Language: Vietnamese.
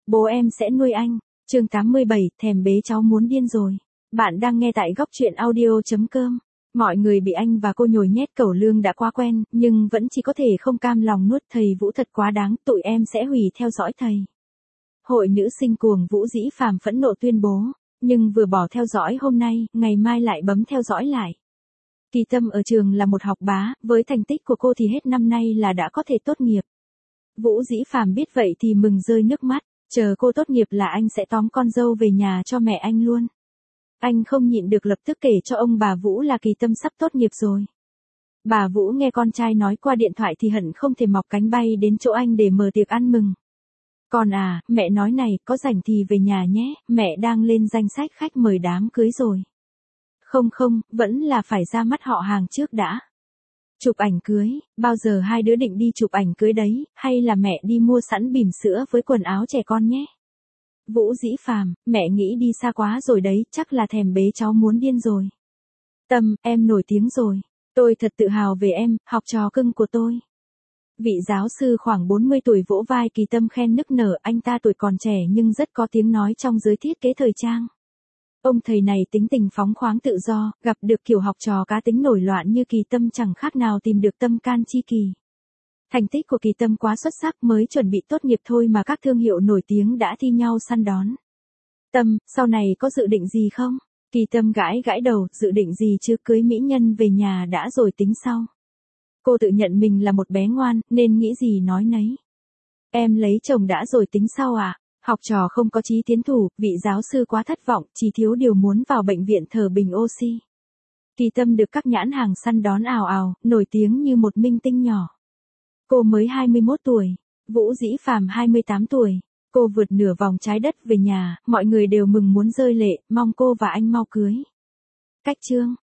bố em sẽ nuôi anh. Chương 87, thèm bế cháu muốn điên rồi. Bạn đang nghe tại góc truyện audio.com. Mọi người bị anh và cô nhồi nhét cẩu lương đã quá quen, nhưng vẫn chỉ có thể không cam lòng nuốt. Thầy Vũ thật quá đáng, tụi em sẽ hủy theo dõi thầy. Hội nữ sinh cuồng Vũ Dĩ Phàm phẫn nộ tuyên bố, nhưng vừa bỏ theo dõi hôm nay, ngày mai lại bấm theo dõi lại. Kỳ Tâm ở trường là một học bá, với thành tích của cô thì hết năm nay là đã có thể tốt nghiệp. Vũ Dĩ Phàm biết vậy thì mừng rơi nước mắt, chờ cô tốt nghiệp là anh sẽ tóm con dâu về nhà cho mẹ anh luôn. Anh không nhịn được lập tức kể cho ông bà Vũ là Kỳ Tâm sắp tốt nghiệp rồi. Bà Vũ nghe con trai nói qua điện thoại thì hận không thể mọc cánh bay đến chỗ anh để mở tiệc ăn mừng. Con à, mẹ nói này, có rảnh thì về nhà nhé, mẹ đang lên danh sách khách mời đám cưới rồi. Không, vẫn là phải ra mắt họ hàng trước đã. Chụp ảnh cưới, bao giờ hai đứa định đi chụp ảnh cưới đấy, hay là mẹ đi mua sẵn bỉm sữa với quần áo trẻ con nhé. Vũ Dĩ Phàm, mẹ nghĩ đi xa quá rồi đấy, chắc là thèm bế cháu muốn điên rồi. Tâm, em nổi tiếng rồi. Tôi thật tự hào về em, học trò cưng của tôi. Vị giáo sư khoảng 40 tuổi vỗ vai Kỳ Tâm khen nức nở, anh ta tuổi còn trẻ nhưng rất có tiếng nói trong giới thiết kế thời trang. Ông thầy này tính tình phóng khoáng tự do, gặp được kiểu học trò cá tính nổi loạn như Kỳ Tâm chẳng khác nào tìm được tâm can chi kỷ. Thành tích của Kỳ Tâm quá xuất sắc, mới chuẩn bị tốt nghiệp thôi mà các thương hiệu nổi tiếng đã thi nhau săn đón. Tâm, sau này có dự định gì không? Kỳ Tâm gãi đầu, dự định gì chứ, cưới mỹ nhân về nhà đã rồi tính sau. Cô tự nhận mình là một bé ngoan, nên nghĩ gì nói nấy. Em lấy chồng đã rồi tính sau à? Học trò không có chí tiến thủ, vị giáo sư quá thất vọng, chỉ thiếu điều muốn vào bệnh viện thờ bình oxy. Kỳ Tâm được các nhãn hàng săn đón ào ào, nổi tiếng như một minh tinh nhỏ. Cô mới 21 tuổi, Vũ Dĩ Phàm 28 tuổi. Cô vượt nửa vòng trái đất về nhà, mọi người đều mừng muốn rơi lệ, mong cô và anh mau cưới. Cách chương